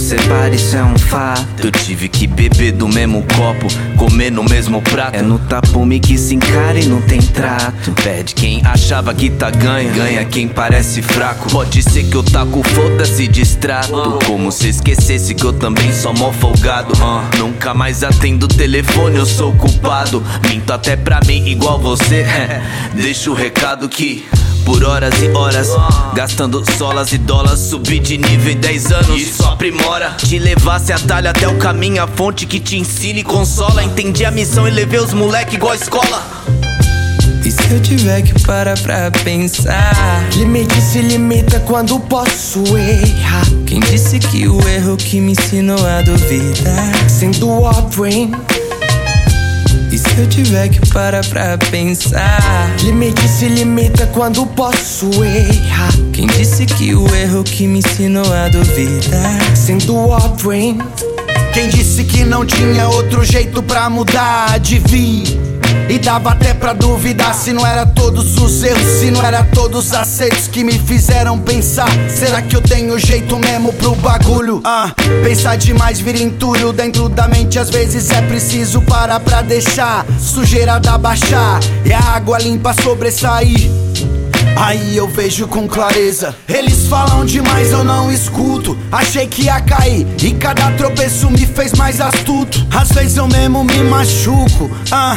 separa, isso é um fato. Eu tive que beber do mesmo copo, comer no mesmo prato. É no tapume que se encara e não tem trato. Perde quem achava que tá ganha, ganha quem parece fraco. Pode ser que eu taco foda-se distrato, como se esquecesse que eu também sou mó folgado. Nunca mais atendo o telefone, eu sou culpado. Minto até pra mim igual você. Deixa o recado que por horas e horas, gastando solas e dólares, subi de nível em 10 anos, isso aprimora. Te levasse a talha até o caminho, a fonte que te ensina e consola. Entendi a missão e levei os moleque igual a escola. E se eu tiver que parar pra pensar? Limite se limita quando posso errar. Quem disse que o erro que me ensinou a duvidar? Sendo offering. E se eu tiver que parar pra pensar? Limite se limita quando posso errar. Quem disse que o erro que me ensinou a duvidar? Sendo offering. Quem disse que não tinha outro jeito pra mudar de vir? E dava até pra duvidar se não era todos os erros, se não era todos os acertos que me fizeram pensar. Será que eu tenho jeito mesmo pro bagulho? Pensar demais vira entulho dentro da mente. Às vezes é preciso parar pra deixar sujeira da baixar e a água limpa sobressair. Aí eu vejo com clareza. Eles falam demais, eu não escuto. Achei que ia cair e cada tropeço me fez mais astuto. Às vezes eu mesmo me machuco,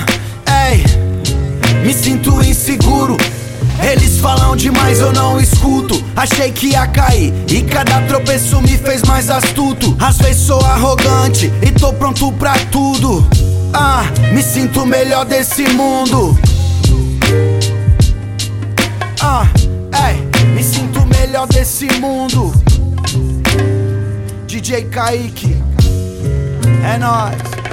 me sinto inseguro. Eles falam demais, eu não escuto. Achei que ia cair e cada tropeço me fez mais astuto. Às vezes sou arrogante e tô pronto pra tudo. Me sinto melhor desse mundo. Me sinto melhor desse mundo. DJ Kaique, é nóis.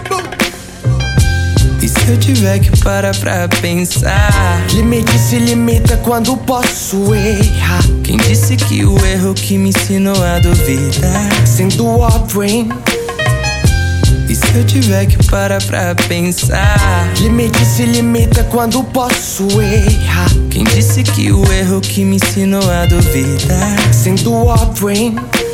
E se eu tiver que parar pra pensar? Limite se limita quando posso errar. Quem disse que o erro que me ensinou a duvidar? Sendo offering. E se eu tiver que parar pra pensar? Limite se limita quando posso errar. Quem disse que o erro que me ensinou a duvidar? Sendo offering.